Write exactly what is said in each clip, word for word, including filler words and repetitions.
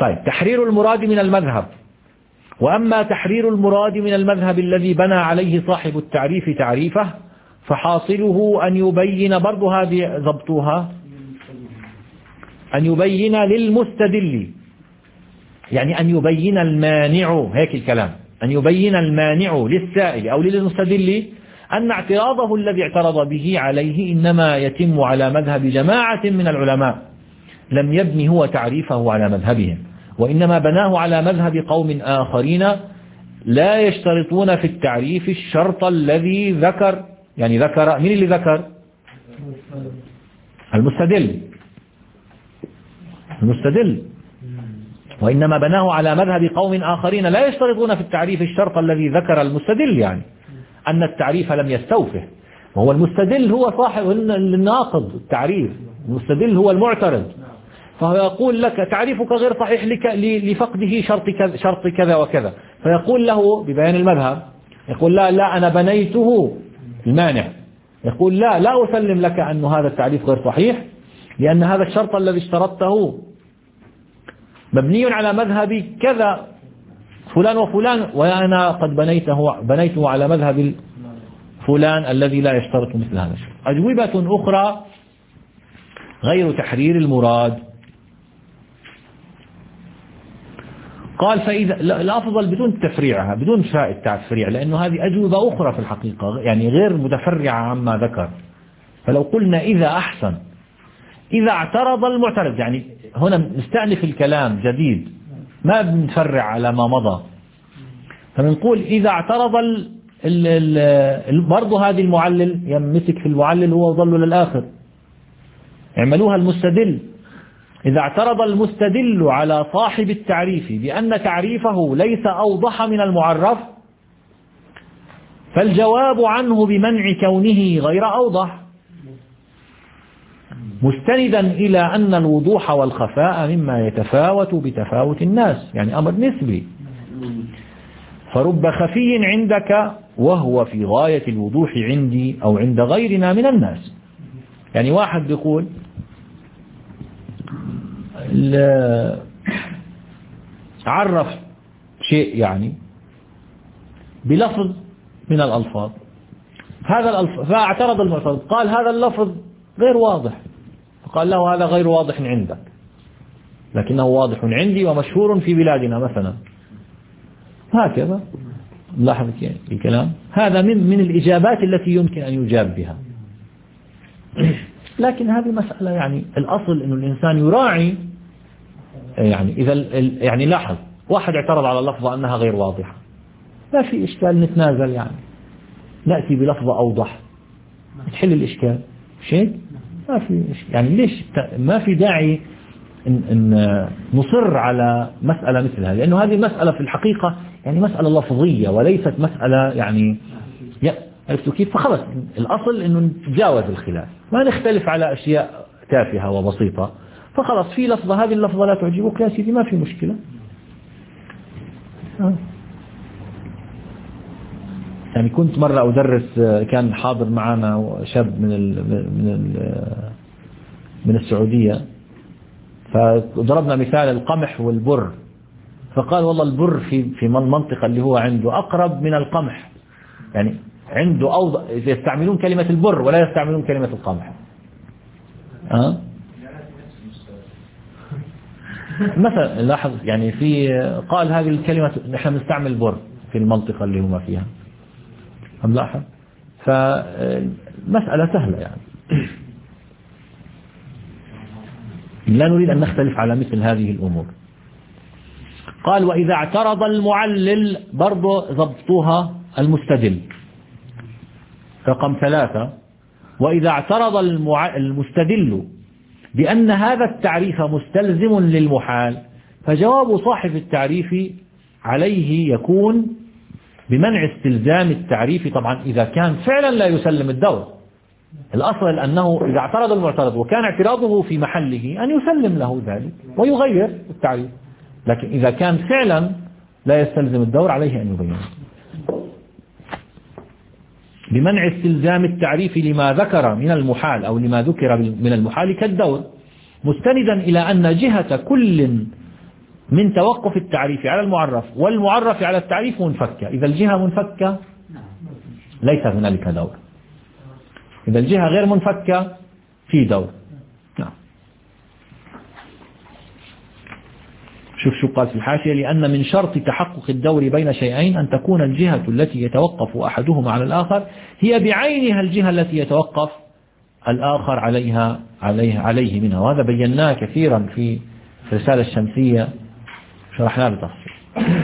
طيب، تحرير المراد من المذهب. وأما تحرير المراد من المذهب الذي بنى عليه صاحب التعريف تعريفه فحاصله أن يبين، برضو هذه ضبطوها، أن يبين للمستدل، يعني أن يبين المانع، هيك الكلام، أن يبين المانع للسائل أو للمستدل أن اعتراضه الذي اعترض به عليه إنما يتم على مذهب جماعة من العلماء، لم يبني هو تعريفه على مذهبهم، وإنما بناه على مذهب قوم آخرين لا يشترطون في التعريف الشرط الذي ذكر، يعني ذكر، من اللي ذكر؟ المستدل المستدل وإنما بناه على مذهب قوم آخرين لا يشترطون في التعريف الشرط الذي ذكر المستدل، يعني أن التعريف لم يستوفه، وهو المستدل هو صاحب الناقض التعريف، المستدل هو المعترض، فهو يقول لك تعريفك غير صحيح لك لفقده شرط كذا, شرط كذا وكذا، فيقول له ببيان المذهب، يقول لا لا أنا بنيته، المانع يقول لا لا أسلم لك أن هذا التعريف غير صحيح، لأن هذا الشرط الذي اشترطته مبني على مذهب كذا فلان وفلان، وأنا قد بنيته بنيته على مذهب فلان الذي لا يشترط مثل هذا الشيء. أجوبة أخرى غير تحرير المراد، قال فإذا الأفضل بدون تفريعها، بدون فاء التفريع، لأنه هذه أجوبة أخرى في الحقيقة يعني غير متفرعة عما ذكر. فلو قلنا إذا أحسن، إذا اعترض المعترض، يعني هنا نستأنف الكلام جديد ما بنفرع على ما مضى، فبنقول إذا اعترض ال ال ال برضه هذه المعلل يمسك في المعلل هو ظل للآخر، اعملوها المستدل. إذا اعترض المستدل على صاحب التعريف بأن تعريفه ليس أوضح من المعرف فالجواب عنه بمنع كونه غير أوضح، مستندا إلى أن الوضوح والخفاء مما يتفاوت بتفاوت الناس، يعني أمر نسبي، فرب خفي عندك وهو في غاية الوضوح عندي أو عند غيرنا من الناس. يعني واحد يقول عرف شيء يعني بلفظ من الألفاظ، هذا الألفاظ فاعترض المعترض قال هذا اللفظ غير واضح، فقال له هذا غير واضح عندك لكنه واضح عندي ومشهور في بلادنا مثلا، هكذا لاحظ الكلام. هذا من من الإجابات التي يمكن أن يجاب بها. لكن هذه مسألة يعني الأصل أن الإنسان يراعي، يعني إذا يعني لاحظ واحد اعترض على لفظة أنها غير واضحة، ما في إشكال نتنازل، يعني نأتي بلفظة أوضح تحل الإشكال، شيء ما في إشكال. يعني ليش ما في داعي إن, إن نصر على مسألة مثلها، لأنه هذه المسألة في الحقيقة يعني مسألة لفظية وليست مسألة يعني عرفتوا كيف. فخلص الأصل إنه نتجاوز الخلاف، ما نختلف على أشياء تافهة وبسيطة، فخلص في لفظة هذه اللفظة لا تعجبك يا سيدي ما في مشكلة. يعني كنت مرة أدرس، كان حاضر معنا شاب من ال من ال من السعودية، فضربنا مثال القمح والبر، فقال والله البر في في المنطقة اللي هو عنده أقرب من القمح، يعني عنده أوضح، يستعملون كلمة البر ولا يستعملون كلمة القمح. أه؟ مثلا لاحظ يعني في قال هذه الكلمة نحن نستعمل بر في المنطقة اللي هم فيها، هم لاحظ، فمسألة سهلة يعني لا نريد أن نختلف على مثل هذه الأمور. قال وإذا اعترض المعلل برضو ضبطوها المستدل رقم ثلاثة، وإذا اعترض المستدل بأن هذا التعريف مستلزم للمحال فجواب صاحب التعريف عليه يكون بمنع استلزام التعريف، طبعا إذا كان فعلا لا يسلم الدور. الأصل أنه إذا اعترض المعترض وكان اعتراضه في محله أن يسلم له ذلك ويغير التعريف، لكن إذا كان فعلا لا يستلزم الدور عليه أن يغيره. بمنع استلزام التعريف لما ذكر من المحال أو لما ذكر من المحال كالدور، مستندا إلى أن جهة كل من توقف التعريف على المعرف والمعرف على التعريف منفكة. إذا الجهة منفكة ليس هنالك دور، إذا الجهة غير منفكة في دور. نعم. شوف شو قال في الحاشية: لأن من شرط تحقق الدور بين شيئين أن تكون الجهة التي يتوقف أحدهما على الآخر هي بعينها الجهة التي يتوقف الآخر عليها عليه عليه منها. وهذا بيناه كثيرا في الرسالة الشمسية، شرحناه بتفصيل.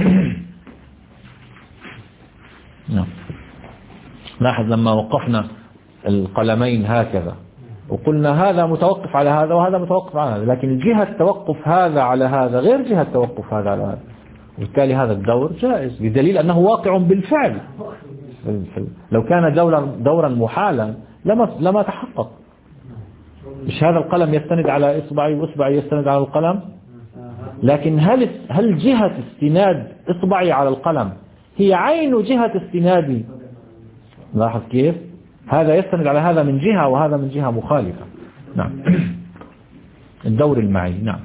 نعم. لاحظ لما وقفنا القلمين هكذا وقلنا هذا متوقف على هذا وهذا متوقف على هذا، لكن جهة توقف هذا على هذا غير جهة توقف هذا على هذا، وبالتالي هذا الدور جائز بدليل أنه واقع بالفعل. لو كان دورا دورا محالا لما لما تحقق. مش هذا القلم يستند على إصبعي وإصبعي يستند على القلم، لكن هل هل جهة استناد إصبعي على القلم هي عين جهة استنادي؟ لاحظ كيف هذا يستند على هذا من جهة وهذا من جهة مخالفة. نعم. الدور المعي. نعم.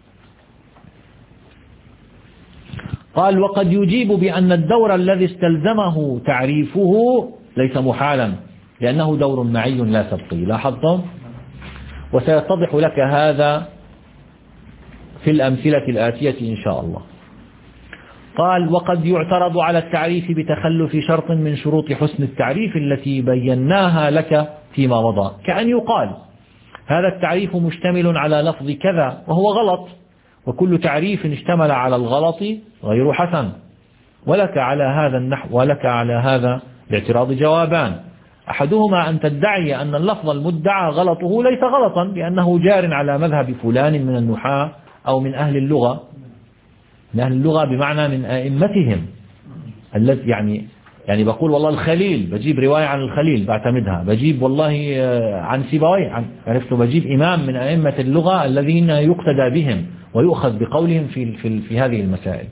قال: وقد يجيب بأن الدور الذي استلزمه تعريفه ليس محالا لأنه دور معي لا سبقي. لاحظتم؟ وسيتضح لك هذا في الأمثلة الآتية إن شاء الله. قال: وقد يعترض على التعريف بتخلف شرط من شروط حسن التعريف التي بيناها لك فيما مضى، كأن يقال: هذا التعريف مشتمل على لفظ كذا وهو غلط، وكل تعريف اشتمل على الغلط غير حسن. ولك على هذا النحو ولك على هذا الاعتراض جوابان: أحدهما أن تدعي أن اللفظ المدعى غلطه ليس غلطا لأنه جار على مذهب فلان من النحاة أو من أهل اللغة، من أهل اللغة بمعنى من أئمتهم، الذي يعني يعني بقول والله الخليل، بجيب رواية عن الخليل بعتمدها، بجيب والله عن سيبويه، عن عرفت، بجيب إمام من أئمة اللغة الذين يقتدى بهم ويؤخذ بقولهم في في في هذه المسائل.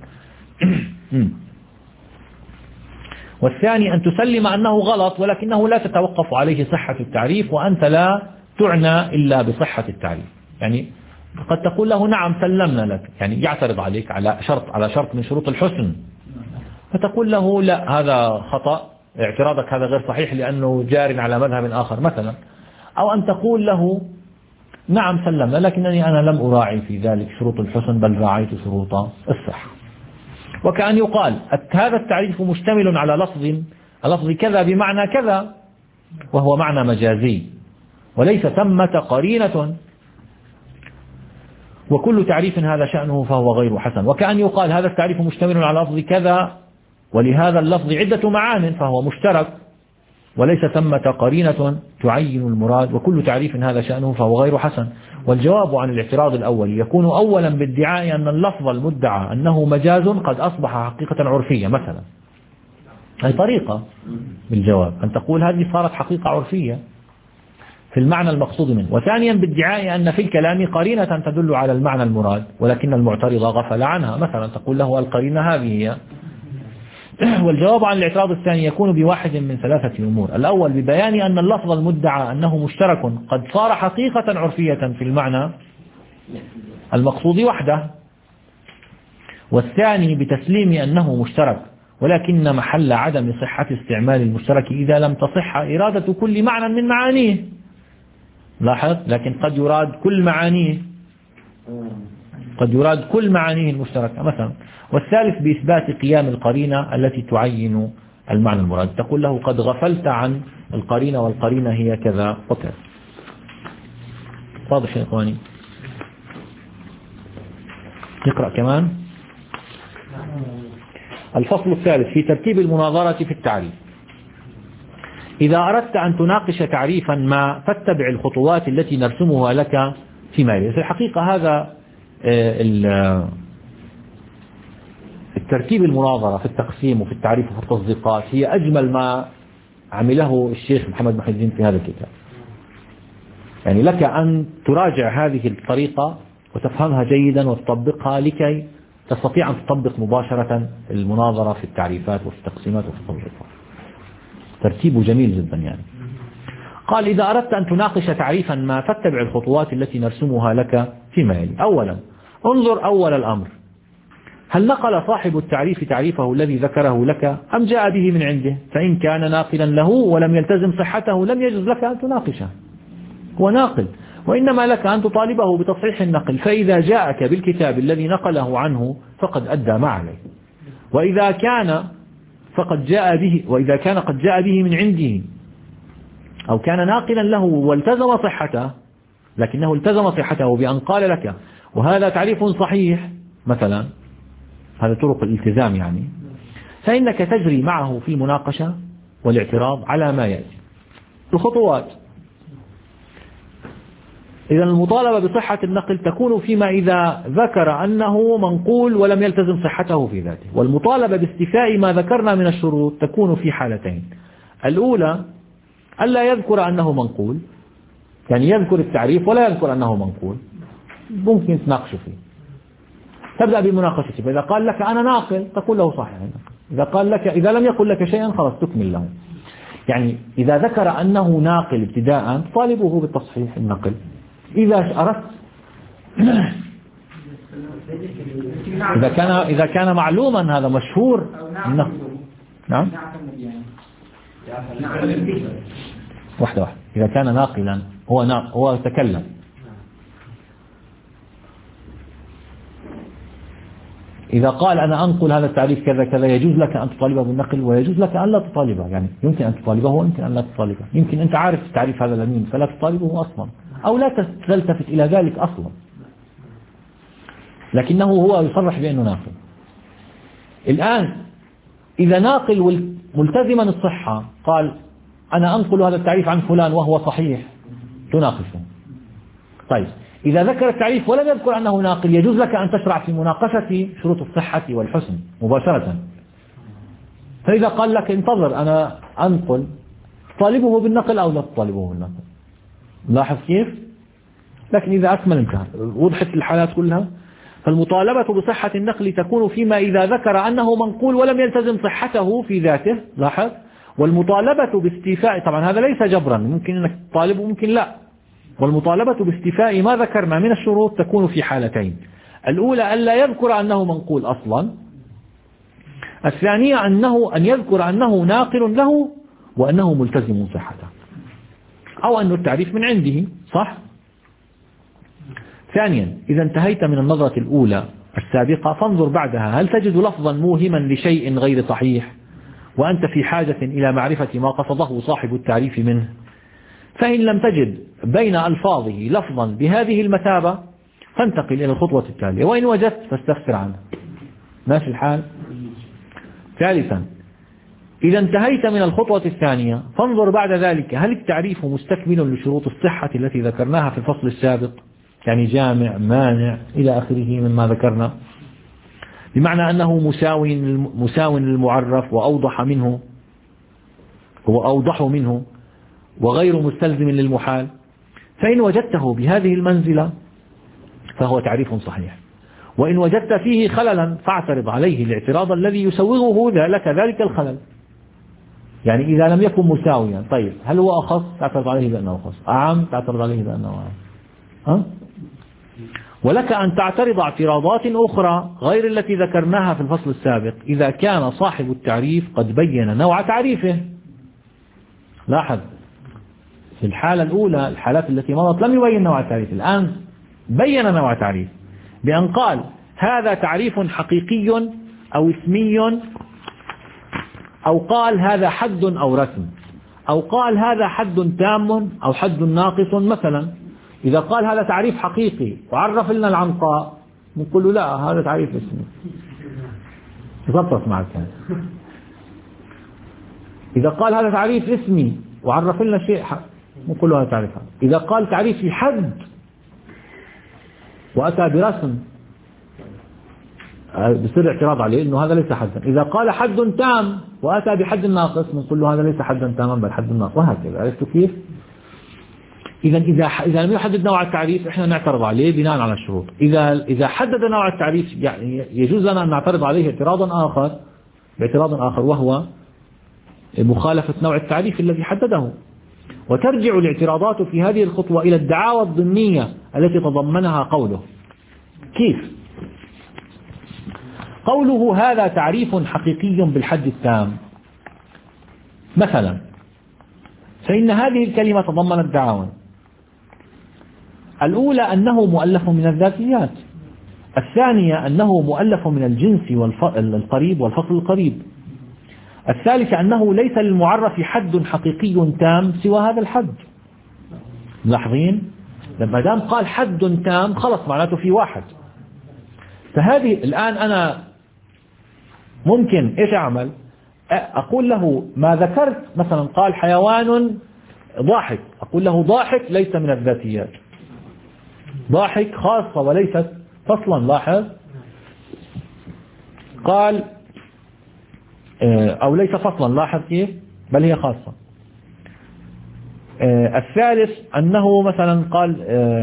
والثاني أن تسلم أنه غلط ولكنه لا تتوقف عليه صحة التعريف، وأنت لا تعنى إلا بصحة التعريف. يعني قد تقول له نعم سلمنا لك، يعني يعترض عليك على شرط على شرط من شروط الحسن، فتقول له لا هذا خطأ، اعتراضك هذا غير صحيح لأنه جار على مذهب آخر مثلا. أو أن تقول له نعم سلمنا لكنني أنا لم أراعي في ذلك شروط الحسن بل راعيت شروط الصحة. وكأن يقال هذا التعريف مشتمل على لفظ لفظ كذا بمعنى كذا وهو معنى مجازي وليس ثمة قرينة، وكل تعريف هذا شأنه فهو غير حسن. وكأن يقال هذا التعريف مشتمل على لفظ كذا ولهذا اللفظ عدة معان فهو مشترك وليس ثمة قرينة تعين المراد، وكل تعريف هذا شأنه فهو غير حسن. والجواب عن الاعتراض الأول يكون أولا بادعاء أن اللفظ المدعى أنه مجاز قد أصبح حقيقة عرفية مثلا. هذه طريقة بالجواب أن تقول هذه صارت حقيقة عرفية في المعنى المقصود منه. وثانيا بادعاء أن في الكلام قرينة تدل على المعنى المراد ولكن المعترض غفل عنها، مثلا تقول له القرينة هذه هي. والجواب عن الاعتراض الثاني يكون بواحد من ثلاثة أمور: الأول ببيان أن اللفظ المدعى أنه مشترك قد صار حقيقة عرفية في المعنى المقصود وحده، والثاني بتسليم أنه مشترك ولكن محل عدم صحة استعمال المشترك إذا لم تصح إرادة كل معنى من معانيه. لاحظ، لكن قد يراد كل معانيه، قد يراد كل معانيه المشتركة مثلا. والثالث بإثبات قيام القرينة التي تعين المعنى المراد، تقول له قد غفلت عن القرينة والقرينة هي كذا وكذا. واضح يا إخواني؟ نقرأ كمان. الفصل الثالث في ترتيب المناظرة في التعريف: إذا أردت أن تناقش تعريفا ما فاتبع الخطوات التي نرسمها لك فيما يلي. في الحقيقة هذا الترتيب المناظرة في التقسيم وفي التعريف وفي التصديقات هي أجمل ما عمله الشيخ محمد محي الدين في هذا الكتاب. يعني لك أن تراجع هذه الطريقة وتفهمها جيدا وتطبقها لكي تستطيع أن تطبق مباشرة المناظرة في التعريفات وفي التقسيمات وفي التصديقات. ترتيبه جميل جدا يعني. قال: إذا أردت أن تناقش تعريفا ما فاتبع الخطوات التي نرسمها لك فيما يلي. أولا انظر أول الأمر هل نقل صاحب التعريف تعريفه الذي ذكره لك أم جاء به من عنده؟ فإن كان ناقلا له ولم يلتزم صحته لم يجوز لك أن تناقشه، هو ناقل، وإنما لك أن تطالبه بتصحيح النقل. فإذا جاءك بالكتاب الذي نقله عنه فقد أدى ما عليه، وإذا كان فقد جاء به وإذا كان قد جاء به من عنده أو كان ناقلا له والتزم صحته، لكنه التزم صحته بأن قال لك وهذا تعريف صحيح مثلا، هذا طرق الالتزام يعني، فإنك تجري معه في المناقشة والاعتراض على ما يأتي. الخطوات: إذا المطالبة بصحة النقل تكون فيما إذا ذكر أنه منقول ولم يلتزم صحته في ذاته، والمطالبة باستيفاء ما ذكرنا من الشروط تكون في حالتين: الأولى ألا يذكر أنه منقول، يعني يذكر التعريف ولا يذكر أنه منقول، ممكن تناقشه فيه، تبدأ بمناقشته. فإذا قال لك أنا ناقل تقول له صحيح النقل، إذا قال لك إذا لم يقل لك شيئا خلاص تكمل له. يعني إذا ذكر أنه ناقل ابتداء طالبه بالتصحيح النقل. إذا أردت إذا كان إذا كان معلوما هذا مشهور إنه نعم واحدة واحدة إذا كان ناقلا هو ناقل هو تكلم، إذا قال أنا أنقل هذا التعريف كذا كذا يجوز لك أن تطالبه بالنقل ويجوز لك أن لا تطالبه، يعني يمكن أن تطالبه ويمكن أن لا تطالبه، يمكن أنت عارف التعريف هذا لمين فلا تطالبه أصلا أو لا تلتفت إلى ذلك أصلا، لكنه هو يصرح بأنه ناقل. الآن إذا ناقل ملتزما الصحة قال أنا أنقل هذا التعريف عن فلان وهو صحيح تناقشه. طيب إذا ذكر التعريف ولم يذكر أنه ناقل يجوز لك أن تشرع في مناقشة شروط الصحة والحسن مباشرة. فإذا قال لك انتظر أنا أنقل طالبه بالنقل أو لا تطالبه بالنقل، لاحظ كيف؟ لكن إذا أكمل انتهى، وضحت الحالات كلها. فالمطالبة بصحة النقل تكون فيما إذا ذكر أنه منقول ولم يلتزم صحته في ذاته، لاحظ، والمطالبة باستيفاء، طبعا هذا ليس جبرا، ممكن أنك تطالبه ممكن لا، والمطالبة باستيفاء ما ذكرنا من الشروط تكون في حالتين: الأولى ألا يذكر أنه منقول أصلا، الثانية أنه أن يذكر أنه ناقل له وأنه ملتزم صحته، أو أن التعريف من عنده صح. ثانيا إذا انتهيت من النظرة الأولى السابقة فانظر بعدها هل تجد لفظا موهما لشيء غير صحيح وأنت في حاجة إلى معرفة ما قصده صاحب التعريف منه. فإن لم تجد بين ألفاظه لفظا بهذه المثابة فانتقل إلى الخطوة التالية، وإن وجدت فاستفسر عنه. ماشي الحال. ثالثا إذا انتهيت من الخطوة الثانية فانظر بعد ذلك هل التعريف مستكمل لشروط الصحة التي ذكرناها في الفصل السابق، يعني جامع مانع إلى آخره مما ذكرنا، بمعنى أنه مساوي مساوي للمعرف وأوضح منه وأوضح منه وغير مستلزم للمحال. فإن وجدته بهذه المنزلة فهو تعريف صحيح، وإن وجدت فيه خللا فاعترض عليه الاعتراض الذي يسوغه لك ذلك الخلل. يعني إذا لم يكن مساويا، طيب هل هو أخص؟ تعترض عليه بأنه أخص، أعم تعترض عليه بأنه أعم. ها؟ ولك أن تعترض اعتراضات أخرى غير التي ذكرناها في الفصل السابق إذا كان صاحب التعريف قد بين نوع تعريفه. لاحظ في الحالة الأولى الحالات التي مضت لم يبين نوع التعريف، الآن بين نوع تعريف بأن قال هذا تعريف حقيقي أو اسمي، أو قال هذا حد أو رسم، أو قال هذا حد تام أو حد ناقص مثلا. إذا قال هذا تعريف حقيقي وعرف لنا العنقاء نقول له لا هذا تعريف اسمي، يضبط معك. إذا قال هذا تعريف اسمي وعرف لنا شيء نقول له هذا تعريف. إذا قال تعريف في حد وأتى برسم بصير اعتراض عليه إنه هذا ليس حدا. إذا قال حد تام وأتى بحد ناقص نقول له هذا ليس حدا تاما بل حد ناقص، وهكذا. عرفتوا كيف؟ إذا إذا إذا لم يحدد نوع التعريف إحنا نعترض عليه بناء على الشروط. إذا إذا حدد نوع التعريف يعني يجوز لنا أن نعترض عليه اعتراضا آخر باعتراض آخر وهو مخالفة نوع التعريف الذي حدده. وترجع الاعتراضات في هذه الخطوة إلى الدعاوى الضمنية التي تضمنها قوله. كيف؟ قوله هذا تعريف حقيقي بالحد التام مثلا، فإن هذه الكلمة تضمنت دعاوى. الأولى أنه مؤلف من الذاتيات، الثانية أنه مؤلف من الجنس القريب والفصل القريب، الثالثة أنه ليس للمعرف حد حقيقي تام سوى هذا الحد. ملاحظين؟ لما دام قال حد تام خلص معناته في واحد. فهذه الآن أنا ممكن إيش أعمل؟ أقول له ما ذكرت، مثلا قال حيوان ضاحك، أقول له ضاحك ليس من الذاتيات، ضاحك خاصة وليست فصلا. لاحظ، قال أو ليس فصلا، لاحظ كيف، بل هي خاصة. الثالث أنه مثلا قال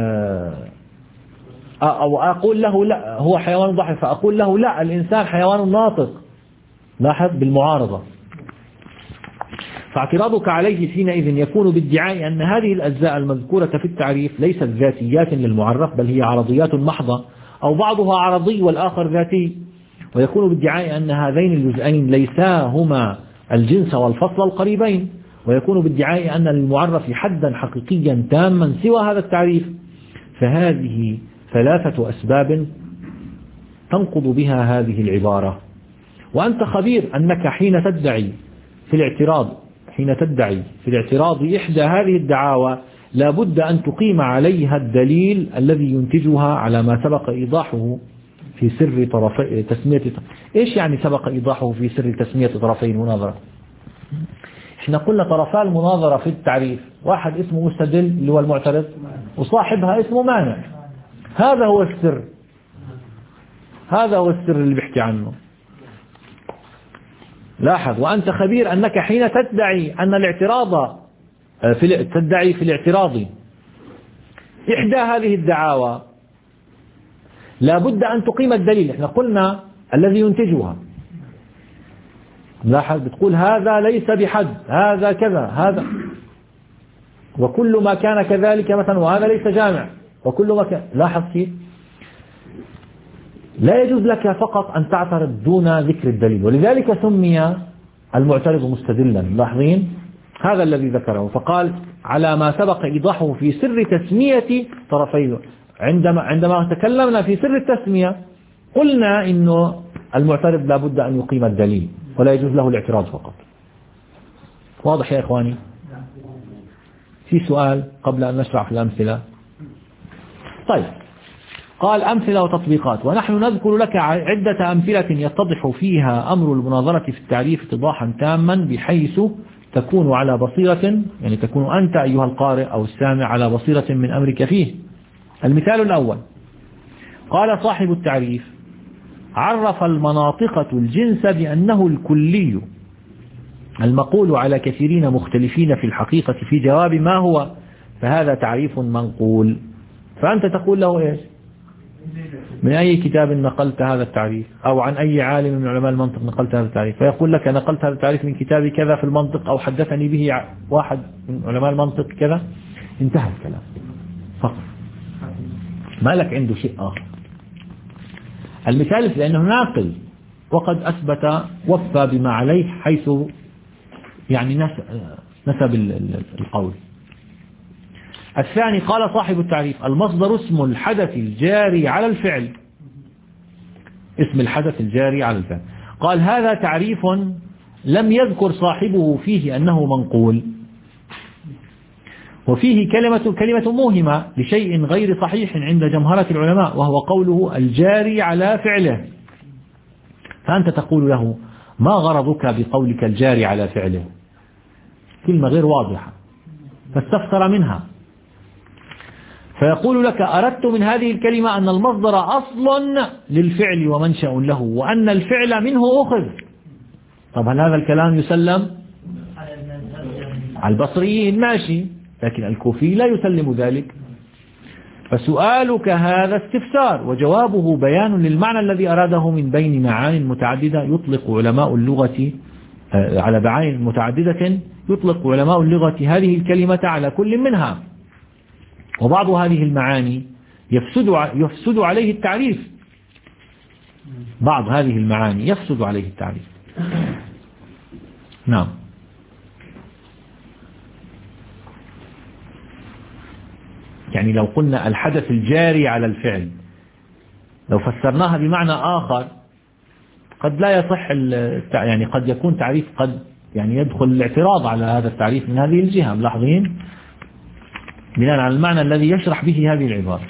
أو أقول له لا هو حيوان ضاحك، فأقول له لا الإنسان حيوان ناطق. لاحظ بالمعارضة. فاعتراضك عليه حينئذ يكون بادعاء أن هذه الأجزاء المذكورة في التعريف ليست ذاتيات للمعرف بل هي عرضيات محضة، أو بعضها عرضي والآخر ذاتي، ويكون بادعاء أن هذين الجزئين ليسا هما الجنس والفصل القريبين، ويكون بادعاء أن للمعرف حدا حقيقيا تاما سوى هذا التعريف. فهذه ثلاثة أسباب تنقض بها هذه العبارة. وأنت خبير أنك حين تدعي في الاعتراض حين تدعي في الاعتراض إحدى هذه الدعاوى لا بد أن تقيم عليها الدليل الذي ينتجها على ما سبق إيضاحه في سر طرفي تسمية. إيش يعني سبق إيضاحه في سر تسمية طرفي المناظرة؟ إحنا قلنا طرفا المناظرة في التعريف، واحد اسمه مستدل اللي هو المعترض، وصاحبها اسمه مانع. هذا هو السر، هذا هو السر اللي بيحكي عنه. لاحظ، وأنت خبير أنك حين تدعي أن الاعتراض في تدعي في الاعتراض إحدى هذه الدعاوى لا بد أن تقيم الدليل. احنا قلنا الذي ينتجها. لاحظ، بتقول هذا ليس بحد، هذا كذا، هذا وكل ما كان كذلك مثلا، وهذا ليس جامع وكل ما كان. لاحظ كيف لا يجوز لك فقط أن تعترض دون ذكر الدليل، ولذلك سمي المعترض مستدلا. لاحظين هذا الذي ذكره، فقال على ما سبق إيضاحه في سر تسمية طرفيه. عندما عندما تكلمنا في سر التسمية قلنا إنه المعترض لا بد أن يقيم الدليل ولا يجوز له الاعتراض فقط. واضح يا إخواني؟ في سؤال قبل أن نشرع في الأمثلة؟ طيب، قال أمثلة وتطبيقات. ونحن نذكر لك عدة أمثلة يتضح فيها أمر المناظرة في التعريف اتضاحا تاما بحيث تكون على بصيرة، يعني تكون أنت أيها القارئ أو السامع على بصيرة من أمرك فيه. المثال الأول، قال صاحب التعريف عرف المناطقة الجنس بأنه الكلي المقول على كثيرين مختلفين في الحقيقة في جواب ما هو، فهذا تعريف منقول. فأنت تقول له إيش؟ من أي كتاب نقلت هذا التعريف، أو عن أي عالم من علماء المنطق نقلت هذا التعريف؟ فيقول لك نقلت هذا التعريف من كتاب كذا في المنطق، أو حدثني به واحد من علماء المنطق كذا. انتهى الكلام فقط، ما لك عنده شيء آخر. المثال لأنه ناقل وقد أثبت وفى بما عليه حيث يعني نسب القول. الثاني، قال صاحب التعريف المصدر اسم الحدث الجاري على الفعل، اسم الحدث الجاري على الفعل. قال هذا تعريف لم يذكر صاحبه فيه أنه منقول، وفيه كلمة كلمة موهمة لشيء غير صحيح عند جمهرة العلماء، وهو قوله الجاري على فعله. فأنت تقول له ما غرضك بقولك الجاري على فعله؟ كلمة غير واضحة فاستفسر منها، فيقول لك أردت من هذه الكلمة أن المصدر أصل للفعل ومنشأ له، وأن الفعل منه أخذ. طب هل هذا الكلام يسلم؟ على البصريين ماشي، لكن الكوفي لا يسلم ذلك. فسؤالك هذا استفسار، وجوابه بيان للمعنى الذي أراده من بين معان متعددة يطلق علماء اللغة على معان متعددة يطلق علماء اللغة هذه الكلمة على كل منها، وبعض هذه المعاني يفسد يفسد عليه التعريف، بعض هذه المعاني يفسد عليه التعريف. نعم. يعني لو قلنا الحدث الجاري على الفعل، لو فسرناها بمعنى آخر قد لا يصح، يعني قد يكون تعريف، قد يعني يدخل الاعتراض على هذا التعريف من هذه الجهة. ملاحظين بناء على المعنى الذي يشرح به هذه العبارة.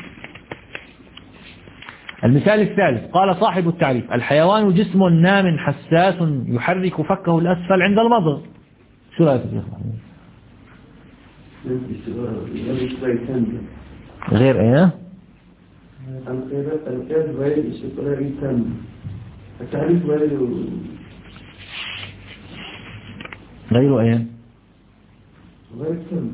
المثال الثالث، قال صاحب التعريف: الحيوان جسم نام حساس يحرك فكه الأسفل عند المضغ. شو رأيك يا محمود؟ غير ايه؟ القياس غير استقراري تام، التعريف غير غير ايه؟ غير تام،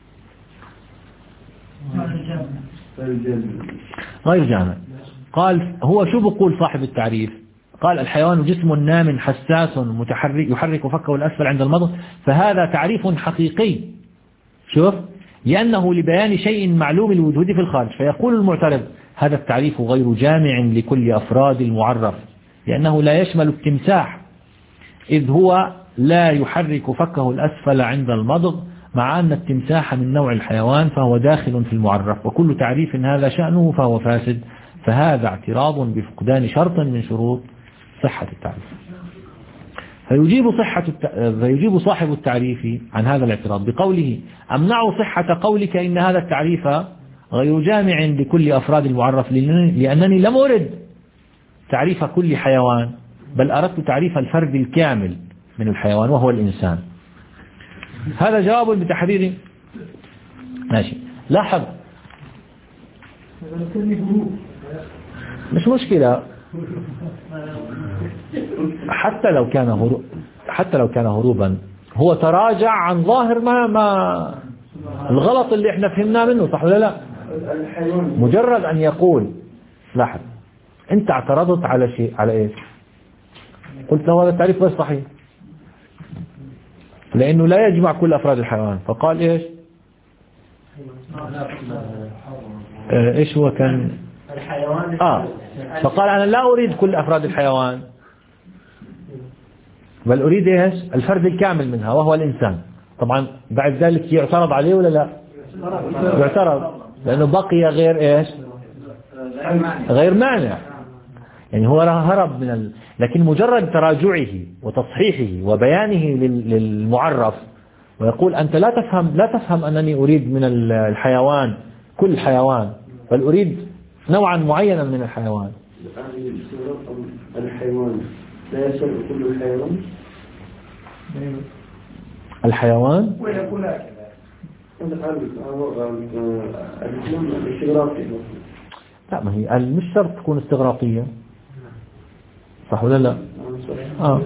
غير جامع. قال هو شو بقول صاحب التعريف؟ قال الحيوان جسم نام حساس متحرك يحرك فكه الأسفل عند المضغ، فهذا تعريف حقيقي. شوف، لأنه لبيان شيء معلوم الوجود في الخارج. فيقول المعترض: هذا التعريف غير جامع لكل أفراد المعرف، لأنه لا يشمل التمساح، إذ هو لا يحرك فكه الأسفل عند المضغ، مع أن التمساح من نوع الحيوان فهو داخل في المعرف، وكل تعريف هذا شأنه فهو فاسد. فهذا اعتراض بفقدان شرط من شروط صحة التعريف. فيجيب, صحة الت... فيجيب صاحب التعريف عن هذا الاعتراض بقوله: أمنع صحة قولك إن هذا التعريف غير جامع لكل أفراد المعرف، لأنني لم أرد تعريف كل حيوان، بل أردت تعريف الفرد الكامل من الحيوان وهو الإنسان. هذا جواب بتحرير. ماشي. لاحظ، مش مشكلة، حتى لو كان هروب، حتى لو كان هروبا هو تراجع عن ظاهر ما ما الغلط اللي احنا فهمناه منه، صح ولا لا؟ مجرد ان يقول، لاحظ، انت اعترضت على شيء، على ايش؟ قلت له هذا التعريف غير صحيح لانه لا يجمع كل افراد الحيوان. فقال ايش؟ اه ايش هو كان؟ الحيوان. اه فقال انا لا اريد كل افراد الحيوان، بل اريد ايش؟ الفرد الكامل منها وهو الانسان. طبعا بعد ذلك يعترض عليه ولا لا؟ يعترض، لانه بقي غير ايش؟ غير مانع. يعني هو هرب من ال... لكن مجرد تراجعه وتصحيحه وبيانه للمعرف، ويقول أنت لا تفهم لا تفهم أنني أريد من الحيوان كل حيوان، بل أريد نوعا معينا من الحيوان. الحيوان لا يشمل كل الحيوان. الحيوان ويقول لا، ما هي مش شرط تكون استغراقية، صح ولا لا؟ آه.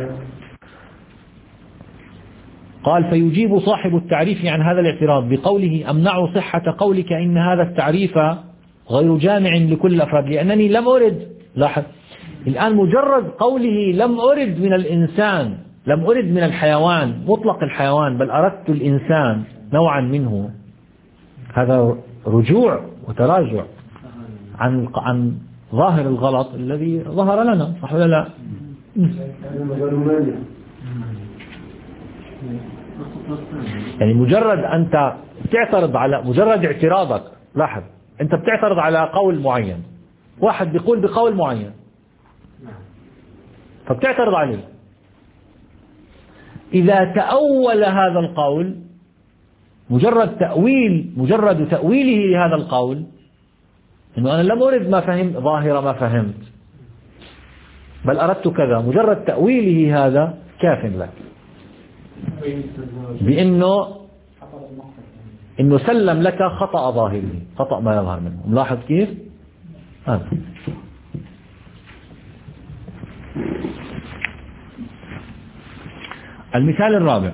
قال فيجيب صاحب التعريف عن هذا الاعتراض بقوله: أمنع صحة قولك إن هذا التعريف غير جامع لكل الأفراد، لأنني لم أرد. لاحظ الآن، مجرد قوله لم أرد من الإنسان، لم أرد من الحيوان مطلق الحيوان، بل أردت الإنسان نوعا منه، هذا رجوع وتراجع عن عن ظاهر الغلط الذي ظهر لنا، صح ولا لا؟ يعني مجرد أنت تعترض على مجرد اعتراضك، لاحظ أنت بتعترض على قول معين، واحد بيقول بقول معين فبتعترض عليه. إذا تأول هذا القول، مجرد تأويل مجرد تأويله لهذا القول، إنه أنا لم أرد ما فهمت ظاهرة ما فهمت، بل أردت كذا، مجرد تأويله هذا كاف لك بأنه إنه سلم لك خطأ ظاهره، خطأ ما يظهر منه. ملاحظ كيف؟ آه. المثال الرابع،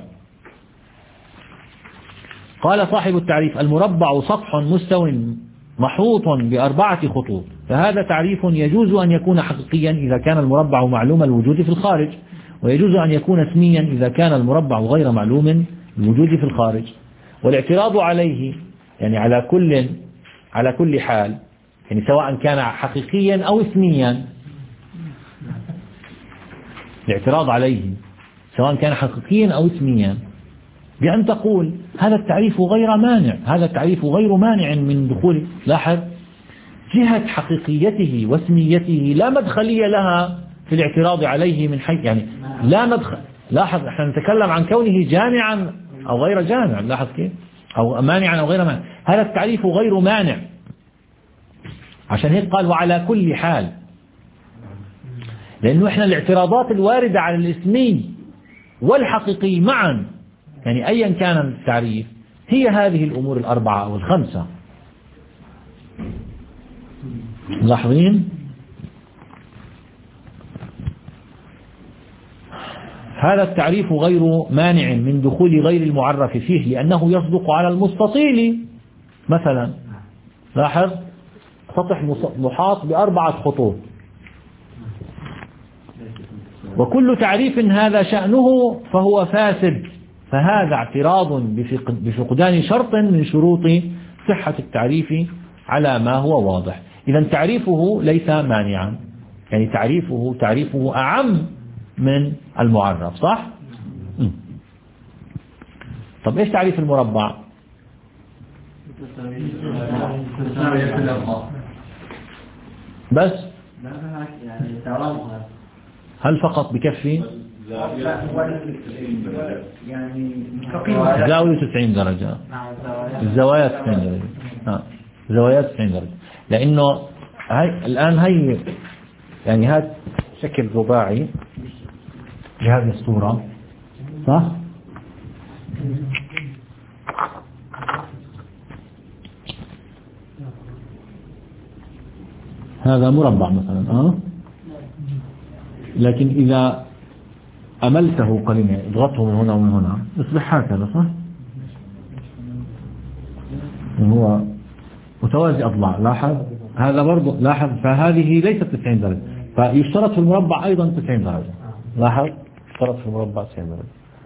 قال صاحب التعريف: المربع سطح مستو محوط بأربعة خطوط، فهذا تعريف يجوز أن يكون حقيقيا إذا كان المربع معلوم الوجود في الخارج، ويجوز أن يكون اسميا إذا كان المربع غير معلوم الوجود في الخارج. والاعتراض عليه يعني على كل على كل حال، يعني سواء كان حقيقيا أو اسميا، الاعتراض عليه سواء كان حقيقيا أو اسميا بأن تقول هذا التعريف غير مانع، هذا التعريف غير مانع من دخول. لاحظ جهة حقيقيته واسميته لا مدخلية لها في الاعتراض عليه من حيث يعني لا مدخل. لاحظ احنا نتكلم عن كونه جامعا أو غير جامع، لاحظ كيف، أو مانعا أو غير مانع. هذا التعريف غير مانع، عشان هيك قال وعلى كل حال، لأنه احنا الاعتراضات الواردة على الاسمي والحقيقي معا يعني أيا كان التعريف هي هذه الأمور الأربعة أو الخمسة. ملاحظين؟ هذا التعريف غير مانع من دخول غير المعرف فيه لأنه يصدق على المستطيل. مثلا لاحظ سطح محاط بأربعة خطوط، وكل تعريف هذا شأنه فهو فاسد، فهذا اعتراض بفقدان شرط من شروط صحة التعريف على ما هو واضح. إذا تعريفه ليس مانعا، يعني تعريفه تعريفه أعم من المعرف، صح؟ م. طب إيش تعريف المربع؟ بس هل فقط بكفي؟ زاوية تسعين درجة، الزوايا تسعين درجة، آه. زوايا تسعين درجة، لأنه هاي الآن هي يعني هذا شكل رباعي بهذه الصورة، صح؟ هذا مربع مثلا، آه لكن إذا أملته قليلا اضغطه من هنا ومن هنا يصبح هكذا، صح؟ هو متوازي أضلاع. لاحظ هذا برضه، لاحظ فهذه ليست تسعين درجة، فيشترط في المربع أيضا تسعين درجة. لاحظ يشترط في المربع تسعين درجة.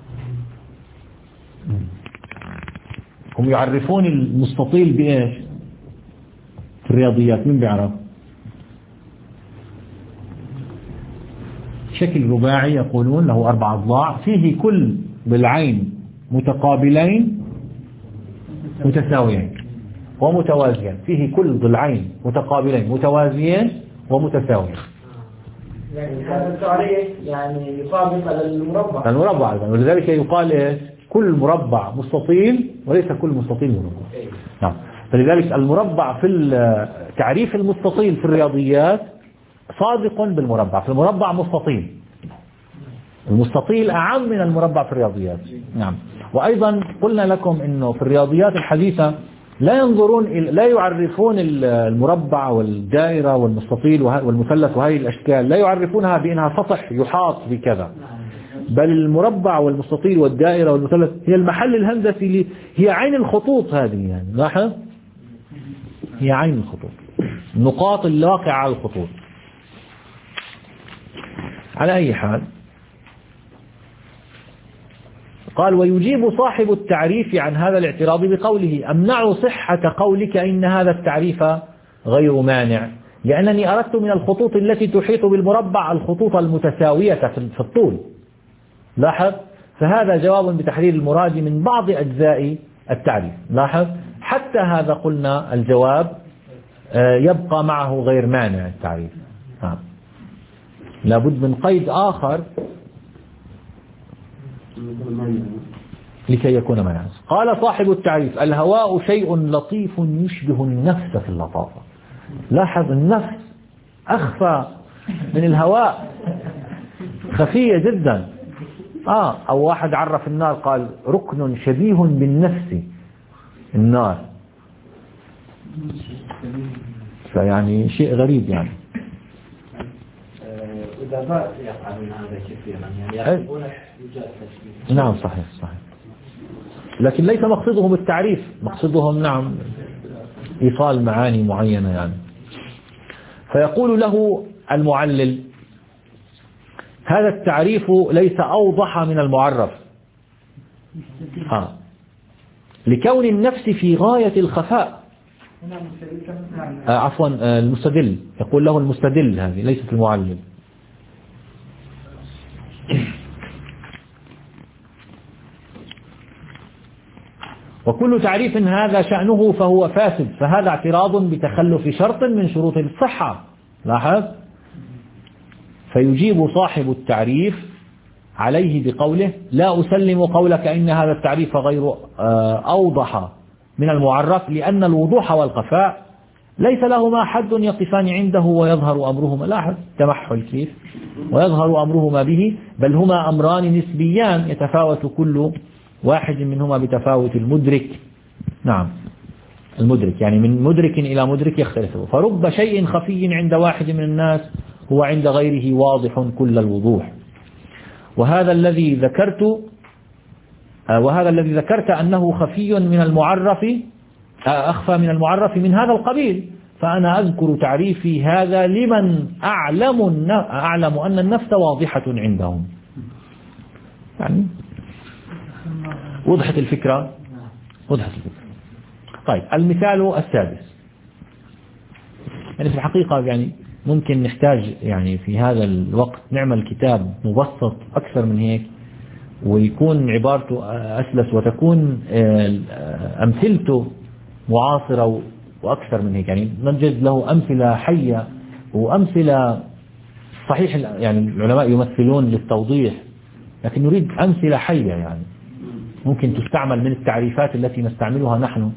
هم يعرفون المستطيل بإيش في الرياضيات؟ من بيعرف؟ شكل رباعي يقولون له أربع أضلاع فيه كل ضلعين متقابلين متساويين ومتوازيين، فيه كل ضلعين متقابلين متوازيين ومتساويين. يعني هذا التعريف يعني يطابق على المربع. المربع أيضا، ولذلك يقال إيه؟ كل مربع مستطيل وليس كل مستطيل مربع. نعم، فلذلك المربع في تعريف المستطيل في الرياضيات صادق بالمربع. في المربع مستطيل، المستطيل أعم من المربع في الرياضيات. نعم، وأيضا قلنا لكم إنه في الرياضيات الحديثة لا ينظرون لا يعرفون المربع والدائرة والمستطيل والمثلث وهذه الأشكال لا يعرفونها بأنها سطح يحاط بكذا، بل المربع والمستطيل والدائرة والمثلث هي المحل الهندسي، هي عين الخطوط هذه. يعني لاحظ هي عين الخطوط، النقاط الواقعة على الخطوط. على أي حال قال ويجيب صاحب التعريف عن هذا الاعتراض بقوله أمنع صحة قولك إن هذا التعريف غير مانع لأنني أردت من الخطوط التي تحيط بالمربع الخطوط المتساوية في الطول. لاحظ فهذا جواب بتحرير المراد من بعض أجزاء التعريف. لاحظ حتى هذا قلنا الجواب يبقى معه غير مانع التعريف. ها. لابد من قيد آخر لكي يكون مانعا. قال صاحب التعريف الهواء شيء لطيف يشبه النفس في اللطافة. لاحظ النفس أخفى من الهواء، خفية جدا. آه أو واحد عرف النار قال ركن شبيه بالنفس النار، فيعني شيء غريب يعني. إذا ما يفعلون هذا كثيرا يعني يحبون إيجاد تشبيه. نعم صحيح صحيح، لكن ليس مقصدهم التعريف، مقصدهم نعم إيصال معاني معينة يعني. فيقول له المعلل هذا التعريف ليس أوضح من المعرف آه. لكون النفس في غاية الخفاء. آه عفوا آه المستدل، يقول له المستدل، هذه ليست المعلل. وكل تعريف هذا شأنه فهو فاسد، فهذا اعتراض بتخلف شرط من شروط الصحة. لاحظ، فيجيب صاحب التعريف عليه بقوله: لا أسلم قولك إن هذا التعريف غير أوضح من المعرف، لأن الوضوح والخفاء ليس لهما حد يقفان عنده ويظهر أمرهما. لاحظ تمحل كيف، ويظهر أمرهما به، بل هما أمران نسبيان يتفاوت كل واحد منهما بتفاوت المدرك. نعم، المدرك يعني من مدرك إلى مدرك يختلف، فرب شيء خفي عند واحد من الناس هو عند غيره واضح كل الوضوح. وهذا الذي ذكرت وهذا الذي ذكرت أنه خفي من المعرف أخفى من المعرف من هذا القبيل، فأنا أذكر تعريفي هذا لمن أعلم أعلم أن النفس واضحة عندهم. يعني وضحت الفكرة، وضحت الفكرة. طيب، المثال السادس. يعني في الحقيقة يعني ممكن نحتاج يعني في هذا الوقت نعمل كتاب مبسط أكثر من هيك، ويكون عبارته أسلس، وتكون أمثلته معاصرة وأكثر من هيك. يعني نجد له أمثلة حية وأمثلة صحيح، يعني العلماء يمثلون للتوضيح، لكن نريد أمثلة حية يعني ممكن تستعمل من التعريفات التي نستعملها نحن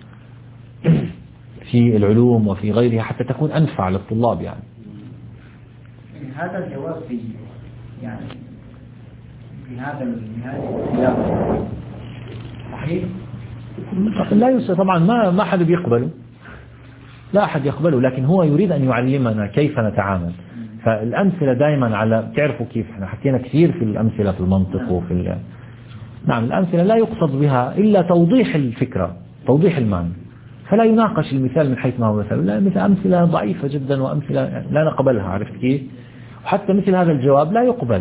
في العلوم وفي غيرها، حتى تكون أنفع للطلاب. يعني هذا الجواب في يعني في هذا الكلام صحيح؟ لا يوسف طبعا، ما ما حد بيقبله، لا أحد يقبله، لكن هو يريد أن يعلمنا كيف نتعامل. فالأمثلة دائما على تعرفوا كيف احنا حكينا كثير في الأمثلة في المنطق وفي ال... نعم، الأمثلة لا يقصد بها إلا توضيح الفكرة، توضيح المعنى، فلا يناقش المثال من حيث ما هو مثال. لا، مثل أمثلة ضعيفة جدا وأمثلة يعني لا نقبلها، عرفت كيف؟ وحتى مثل هذا الجواب لا يقبل.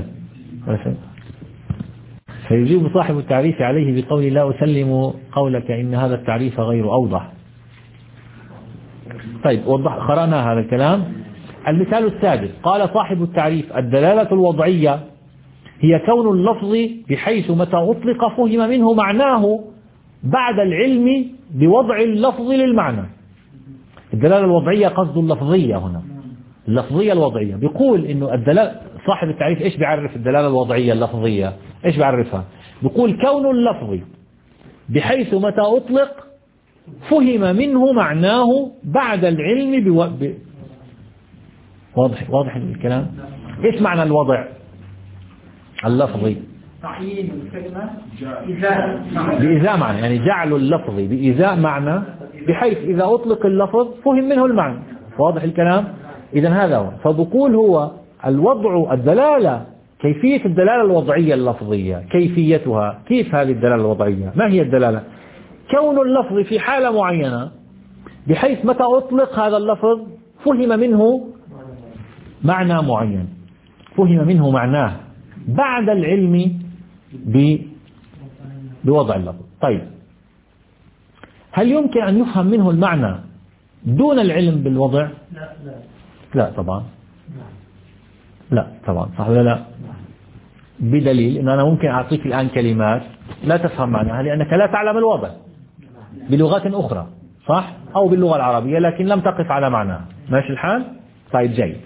فيجيب صاحب التعريف عليه بقول: لا أسلم قولك إن هذا التعريف غير أوضح. طيب، وضح قرأنا هذا الكلام. المثال السادس، قال صاحب التعريف: الدلالة الوضعية هي كون اللفظ بحيث متى أطلق فهم منه معناه بعد العلم بوضع اللفظ للمعنى. الدلالة الوضعية قصد اللفظية هنا، اللفظية الوضعية. بيقول إنه الدلالة، صاحب التعريف إيش بيعرف الدلالة الوضعية اللفظية؟ إيش بيعرفها؟ بيقول كون اللفظ بحيث متى أطلق فهم منه معناه بعد العلم بو... ب... واضح واضح الكلام. إيش معنى الوضع اللفظي؟ تعيين الكلمة إزاء بإزاء معنى، يعني جعل اللفظ بإزاء معنى بحيث إذا أطلق اللفظ فهم منه المعنى. واضح الكلام؟ إذن هذا هو. فبقول هو الوضع الدلالة، كيفية الدلالة الوضعية اللفظية، كيفيتها، كيف هذه الدلالة الوضعية؟ ما هي الدلالة؟ كون اللفظ في حالة معينة بحيث متى أطلق هذا اللفظ فهم منه معنى معين، فهم منه معناه بعد العلم بوضع اللفظ. طيب، هل يمكن أن يفهم منه المعنى دون العلم بالوضع؟ لا لا لا طبعا، لا طبعا، صح ولا لا؟ بدليل أن أنا ممكن أعطيك الآن كلمات لا تفهم معناها لأنك لا تعلم الوضع بلغات أخرى، صح؟ أو باللغة العربية، لكن لم تقف على معناها. ماشي الحال؟ طيب، جيد.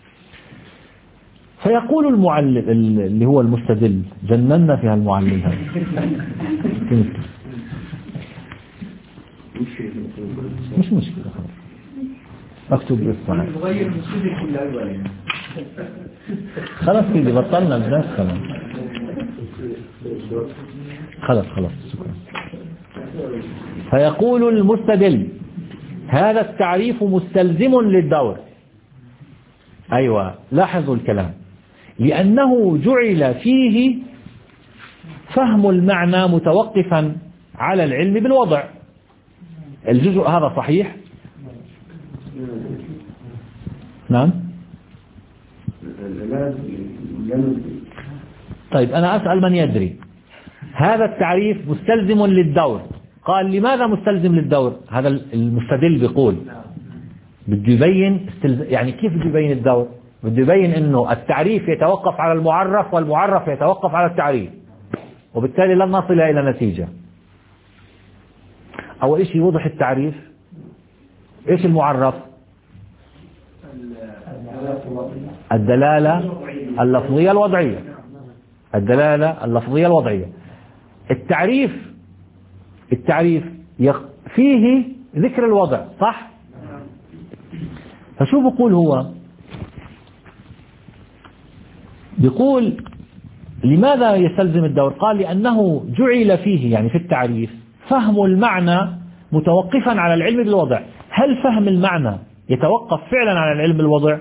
فيقول المعلم اللي هو المستدل، جننا فيها المعلم هذا مش مشكلة، اكتب بالصحيح خلاص كده بطلنا الناس خلاص خلاص خلاص شكرا. فيقول المستدل: هذا التعريف مستلزم للدور. أيوة، لاحظوا الكلام، لأنه جعل فيه فهم المعنى متوقفا على العلم بالوضع. الجزء هذا صحيح؟ نعم. طيب، أنا أسأل من يدري. هذا التعريف مستلزم للدور. قال: لماذا مستلزم للدور؟ هذا المستدل بيقول بده يبين استلز... يعني كيف بده يبين الدور؟ بده يبين أنه التعريف يتوقف على المعرف والمعرف يتوقف على التعريف، وبالتالي لن نصل إلى نتيجة. أول شيء وضح التعريف. إيش المعرف؟ الدلالة اللفظية الوضعية. الدلالة اللفظية الوضعية. التعريف التعريف فيه ذكر الوضع، صح؟ فشو بقول هو؟ بيقول لماذا يستلزم الدور؟ قال لأنه جعل فيه، يعني في التعريف، فهم المعنى متوقفا على العلم بالوضع. هل فهم المعنى يتوقف فعلا على العلم بالوضع؟